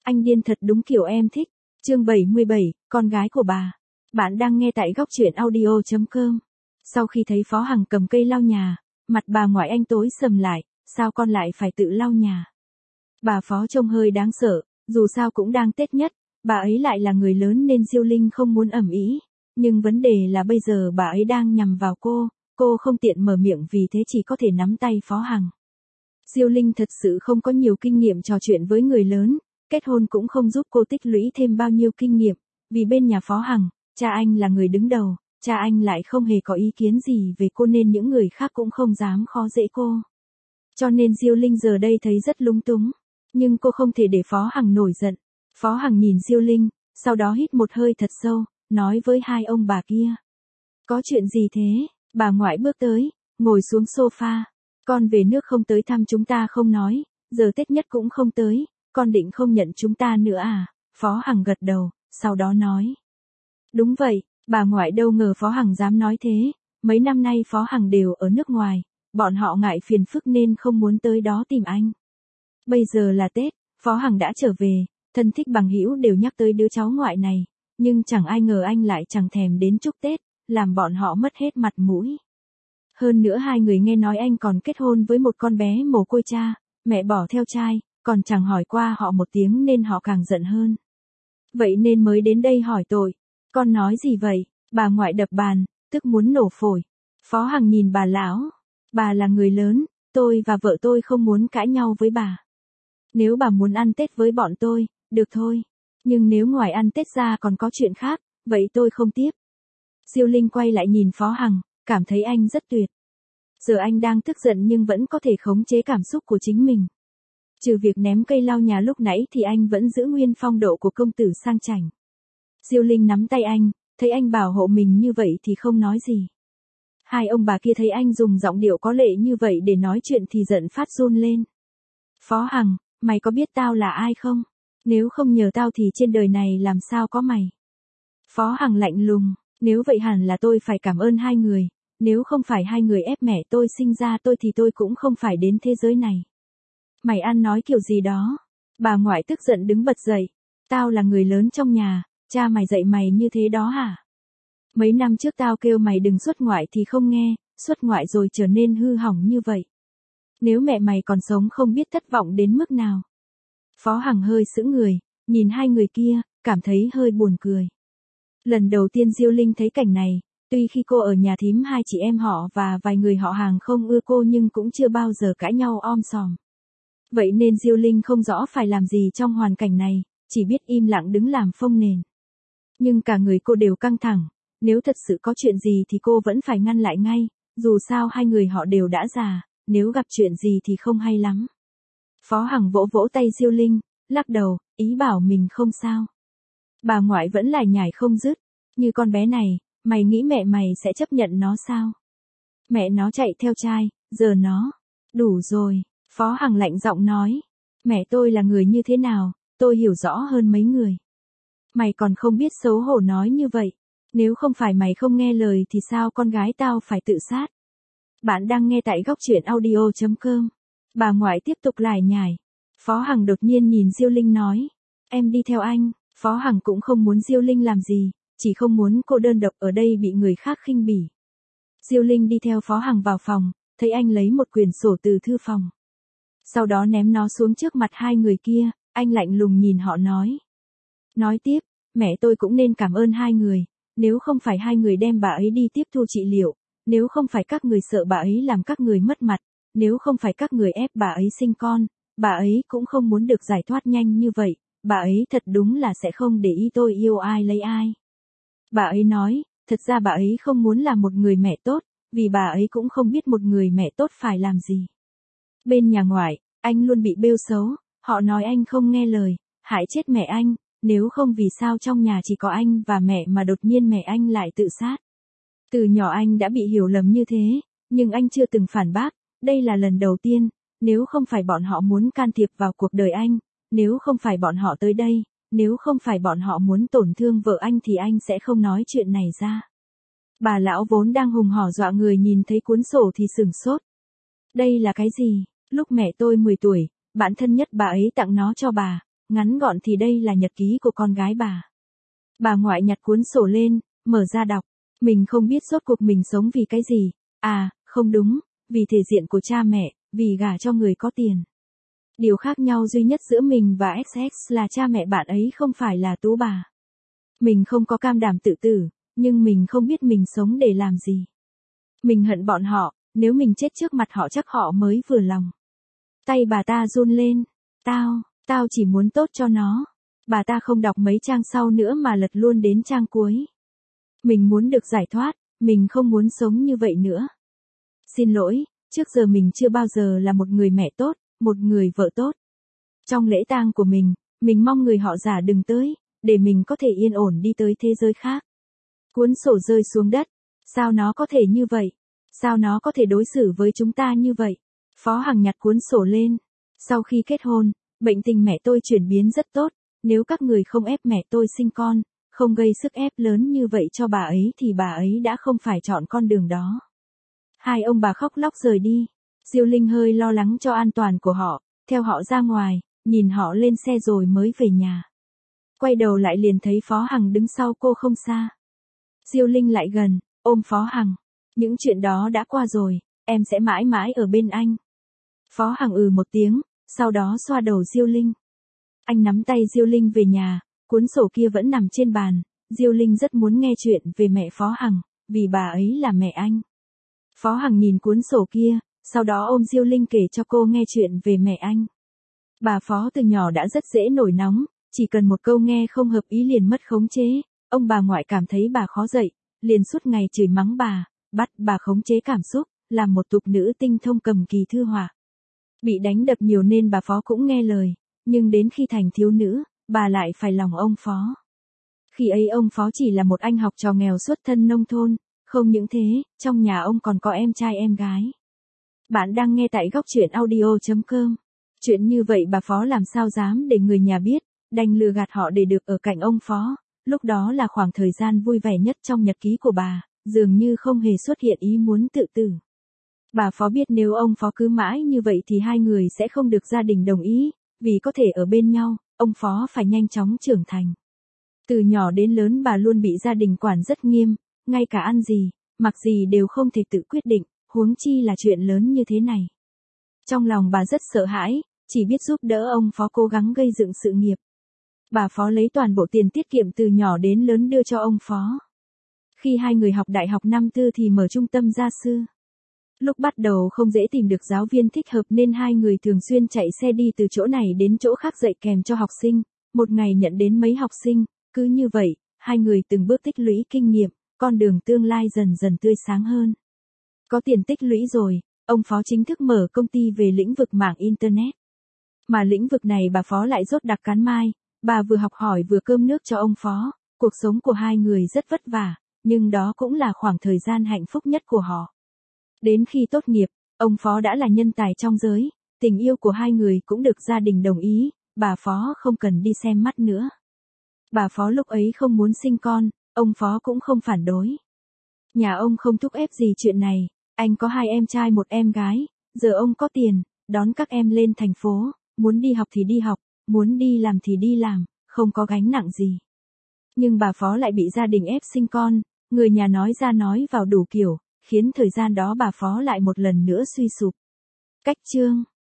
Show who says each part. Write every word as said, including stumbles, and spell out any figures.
Speaker 1: Anh điên thật đúng kiểu em thích. Chương bảy mươi bảy, con gái của bà. Bạn đang nghe tại góc truyện audio chấm com. Sau khi thấy Phó Hằng cầm cây lau nhà, mặt bà ngoại anh tối sầm lại, sao con lại phải tự lau nhà? Bà Phó trông hơi đáng sợ, dù sao cũng đang Tết nhất, bà ấy lại là người lớn nên Diêu Linh không muốn ầm ĩ, nhưng vấn đề là bây giờ bà ấy đang nhằm vào cô, cô không tiện mở miệng vì thế chỉ có thể nắm tay Phó Hằng. Diêu Linh thật sự không có nhiều kinh nghiệm trò chuyện với người lớn, kết hôn cũng không giúp cô tích lũy thêm bao nhiêu kinh nghiệm, vì bên nhà Phó Hằng, cha anh là người đứng đầu, cha anh lại không hề có ý kiến gì về cô nên những người khác cũng không dám khó dễ cô. Cho nên Diêu Linh giờ đây thấy rất lúng túng, nhưng cô không thể để Phó Hằng nổi giận. Phó Hằng nhìn Diêu Linh, sau đó hít một hơi thật sâu, nói với hai ông bà kia. Có chuyện gì thế? Bà ngoại bước tới, ngồi xuống sofa. Con về nước không tới thăm chúng ta không nói, giờ Tết nhất cũng không tới, con định không nhận chúng ta nữa à? Phó Hằng gật đầu, sau đó nói. Đúng vậy, bà ngoại đâu ngờ Phó Hằng dám nói thế, mấy năm nay Phó Hằng đều ở nước ngoài, bọn họ ngại phiền phức nên không muốn tới đó tìm anh. Bây giờ là Tết, Phó Hằng đã trở về, thân thích bằng hữu đều nhắc tới đứa cháu ngoại này, nhưng chẳng ai ngờ anh lại chẳng thèm đến chúc Tết, làm bọn họ mất hết mặt mũi. Hơn nữa hai người nghe nói anh còn kết hôn với một con bé mồ côi cha, mẹ bỏ theo trai, còn chẳng hỏi qua họ một tiếng nên họ càng giận hơn. Vậy nên mới đến đây hỏi tội. Con nói gì vậy? Bà ngoại đập bàn, tức muốn nổ phổi. Phó Hằng nhìn bà lão. Bà là người lớn, tôi và vợ tôi không muốn cãi nhau với bà. Nếu bà muốn ăn Tết với bọn tôi, được thôi. Nhưng nếu ngoài ăn Tết ra còn có chuyện khác, vậy tôi không tiếp. Diêu Linh quay lại nhìn Phó Hằng, cảm thấy anh rất tuyệt. Giờ anh đang tức giận nhưng vẫn có thể khống chế cảm xúc của chính mình. Trừ việc ném cây lau nhà lúc nãy thì anh vẫn giữ nguyên phong độ của công tử sang chảnh. Diêu Linh nắm tay anh, thấy anh bảo hộ mình như vậy thì không nói gì. Hai ông bà kia thấy anh dùng giọng điệu có lệ như vậy để nói chuyện thì giận phát run lên. Phó Hằng, mày có biết tao là ai không? Nếu không nhờ tao thì trên đời này làm sao có mày? Phó Hằng lạnh lùng, nếu vậy hẳn là tôi phải cảm ơn hai người, nếu không phải hai người ép mẹ tôi sinh ra tôi thì tôi cũng không phải đến thế giới này. Mày ăn nói kiểu gì đó? Bà ngoại tức giận đứng bật dậy. Tao là người lớn trong nhà, cha mày dạy mày như thế đó hả? Mấy năm trước tao kêu mày đừng xuất ngoại thì không nghe, xuất ngoại rồi trở nên hư hỏng như vậy. Nếu mẹ mày còn sống không biết thất vọng đến mức nào. Phó Hằng hơi sững người, nhìn hai người kia, cảm thấy hơi buồn cười. Lần đầu tiên Diêu Linh thấy cảnh này, tuy khi cô ở nhà thím hai chị em họ và vài người họ hàng không ưa cô nhưng cũng chưa bao giờ cãi nhau om sòm. Vậy nên Diêu Linh không rõ phải làm gì trong hoàn cảnh này, chỉ biết im lặng đứng làm phông nền. Nhưng cả người cô đều căng thẳng, nếu thật sự có chuyện gì thì cô vẫn phải ngăn lại ngay, dù sao hai người họ đều đã già, nếu gặp chuyện gì thì không hay lắm. Phó Hằng vỗ vỗ tay Diêu Linh, lắc đầu, ý bảo mình không sao. Bà ngoại vẫn lải nhải không dứt, như con bé này, mày nghĩ mẹ mày sẽ chấp nhận nó sao? Mẹ nó chạy theo trai, giờ nó, đủ rồi, Phó Hằng lạnh giọng nói, mẹ tôi là người như thế nào, tôi hiểu rõ hơn mấy người. Mày còn không biết xấu hổ nói như vậy, nếu không phải mày không nghe lời thì sao con gái tao phải tự sát. Bạn đang nghe tại góc truyện audio chấm com. Bà ngoại tiếp tục lải nhải. Phó Hằng đột nhiên nhìn Diêu Linh nói, em đi theo anh. Phó Hằng cũng không muốn Diêu Linh làm gì, chỉ không muốn cô đơn độc ở đây bị người khác khinh bỉ. Diêu Linh đi theo Phó Hằng vào phòng, thấy anh lấy một quyển sổ từ thư phòng. Sau đó ném nó xuống trước mặt hai người kia, anh lạnh lùng nhìn họ nói. Nói tiếp, mẹ tôi cũng nên cảm ơn hai người, nếu không phải hai người đem bà ấy đi tiếp thu trị liệu, nếu không phải các người sợ bà ấy làm các người mất mặt, nếu không phải các người ép bà ấy sinh con, bà ấy cũng không muốn được giải thoát nhanh như vậy, bà ấy thật đúng là sẽ không để ý tôi yêu ai lấy ai. Bà ấy nói, thật ra bà ấy không muốn là một người mẹ tốt, vì bà ấy cũng không biết một người mẹ tốt phải làm gì. Bên nhà ngoại, anh luôn bị bêu xấu, họ nói anh không nghe lời, hại chết mẹ anh, nếu không vì sao trong nhà chỉ có anh và mẹ mà đột nhiên mẹ anh lại tự sát. Từ nhỏ anh đã bị hiểu lầm như thế, nhưng anh chưa từng phản bác, đây là lần đầu tiên, nếu không phải bọn họ muốn can thiệp vào cuộc đời anh, nếu không phải bọn họ tới đây, nếu không phải bọn họ muốn tổn thương vợ anh thì anh sẽ không nói chuyện này ra. Bà lão vốn đang hùng hổ dọa người nhìn thấy cuốn sổ thì sửng sốt. Đây là cái gì? Lúc mẹ tôi mười tuổi, bạn thân nhất bà ấy tặng nó cho bà, ngắn gọn thì đây là nhật ký của con gái bà. Bà ngoại nhặt cuốn sổ lên, mở ra đọc. Mình không biết rốt cuộc mình sống vì cái gì. À, không đúng, vì thể diện của cha mẹ, vì gả cho người có tiền. Điều khác nhau duy nhất giữa mình và ích ích là cha mẹ bạn ấy không phải là tú bà. Mình không có cam đảm tự tử, nhưng mình không biết mình sống để làm gì. Mình hận bọn họ, nếu mình chết trước mặt họ chắc họ mới vừa lòng. Tay bà ta run lên. Tao, tao chỉ muốn tốt cho nó. Bà ta không đọc mấy trang sau nữa mà lật luôn đến trang cuối. Mình muốn được giải thoát, mình không muốn sống như vậy nữa. Xin lỗi, trước giờ mình chưa bao giờ là một người mẹ tốt, một người vợ tốt. Trong lễ tang của mình, mình mong người họ già đừng tới, để mình có thể yên ổn đi tới thế giới khác. Cuốn sổ rơi xuống đất. Sao nó có thể như vậy? Sao nó có thể đối xử với chúng ta như vậy? Phó Hằng nhặt cuốn sổ lên. Sau khi kết hôn, bệnh tình mẹ tôi chuyển biến rất tốt. Nếu các người không ép mẹ tôi sinh con, không gây sức ép lớn như vậy cho bà ấy thì bà ấy đã không phải chọn con đường đó. Hai ông bà khóc lóc rời đi. Diêu Linh hơi lo lắng cho an toàn của họ, theo họ ra ngoài, nhìn họ lên xe rồi mới về nhà. Quay đầu lại liền thấy Phó Hằng đứng sau cô không xa. Diêu Linh lại gần, ôm Phó Hằng. Những chuyện đó đã qua rồi, em sẽ mãi mãi ở bên anh. Phó Hằng ừ một tiếng, sau đó xoa đầu Diêu Linh. Anh nắm tay Diêu Linh về nhà, cuốn sổ kia vẫn nằm trên bàn. Diêu Linh rất muốn nghe chuyện về mẹ Phó Hằng, vì bà ấy là mẹ anh. Phó Hằng nhìn cuốn sổ kia, sau đó ôm Diêu Linh kể cho cô nghe chuyện về mẹ anh. Bà Phó từ nhỏ đã rất dễ nổi nóng, chỉ cần một câu nghe không hợp ý liền mất khống chế. Ông bà ngoại cảm thấy bà khó dạy, liền suốt ngày chửi mắng bà, bắt bà khống chế cảm xúc, làm một tục nữ tinh thông cầm kỳ thư họa. Bị đánh đập nhiều nên bà Phó cũng nghe lời, nhưng đến khi thành thiếu nữ, bà lại phải lòng ông Phó. Khi ấy ông Phó chỉ là một anh học trò nghèo xuất thân nông thôn, không những thế, trong nhà ông còn có em trai em gái. Bạn đang nghe tại góc truyện audio chấm com. Chuyện như vậy bà Phó làm sao dám để người nhà biết, đành lừa gạt họ để được ở cạnh ông Phó. Lúc đó là khoảng thời gian vui vẻ nhất trong nhật ký của bà, dường như không hề xuất hiện ý muốn tự tử. Bà Phó biết nếu ông Phó cứ mãi như vậy thì hai người sẽ không được gia đình đồng ý, vì có thể ở bên nhau, ông Phó phải nhanh chóng trưởng thành. Từ nhỏ đến lớn bà luôn bị gia đình quản rất nghiêm, ngay cả ăn gì, mặc gì đều không thể tự quyết định, huống chi là chuyện lớn như thế này. Trong lòng bà rất sợ hãi, chỉ biết giúp đỡ ông Phó cố gắng gây dựng sự nghiệp. Bà Phó lấy toàn bộ tiền tiết kiệm từ nhỏ đến lớn đưa cho ông Phó. Khi hai người học đại học năm tư thì mở trung tâm gia sư. Lúc bắt đầu không dễ tìm được giáo viên thích hợp nên hai người thường xuyên chạy xe đi từ chỗ này đến chỗ khác dạy kèm cho học sinh, một ngày nhận đến mấy học sinh, cứ như vậy, hai người từng bước tích lũy kinh nghiệm, con đường tương lai dần dần tươi sáng hơn. Có tiền tích lũy rồi, ông Phó chính thức mở công ty về lĩnh vực mạng Internet. Mà lĩnh vực này bà Phó lại dốt đặc cán mai, bà vừa học hỏi vừa cơm nước cho ông Phó, cuộc sống của hai người rất vất vả, nhưng đó cũng là khoảng thời gian hạnh phúc nhất của họ. Đến khi tốt nghiệp, ông Phó đã là nhân tài trong giới, tình yêu của hai người cũng được gia đình đồng ý, bà Phó không cần đi xem mắt nữa. Bà Phó lúc ấy không muốn sinh con, ông Phó cũng không phản đối. Nhà ông không thúc ép gì chuyện này, anh có hai em trai một em gái, giờ ông có tiền, đón các em lên thành phố, muốn đi học thì đi học, muốn đi làm thì đi làm, không có gánh nặng gì. Nhưng bà Phó lại bị gia đình ép sinh con, người nhà nói ra nói vào đủ kiểu, khiến thời gian đó bà Phó lại một lần nữa suy sụp. Cách chương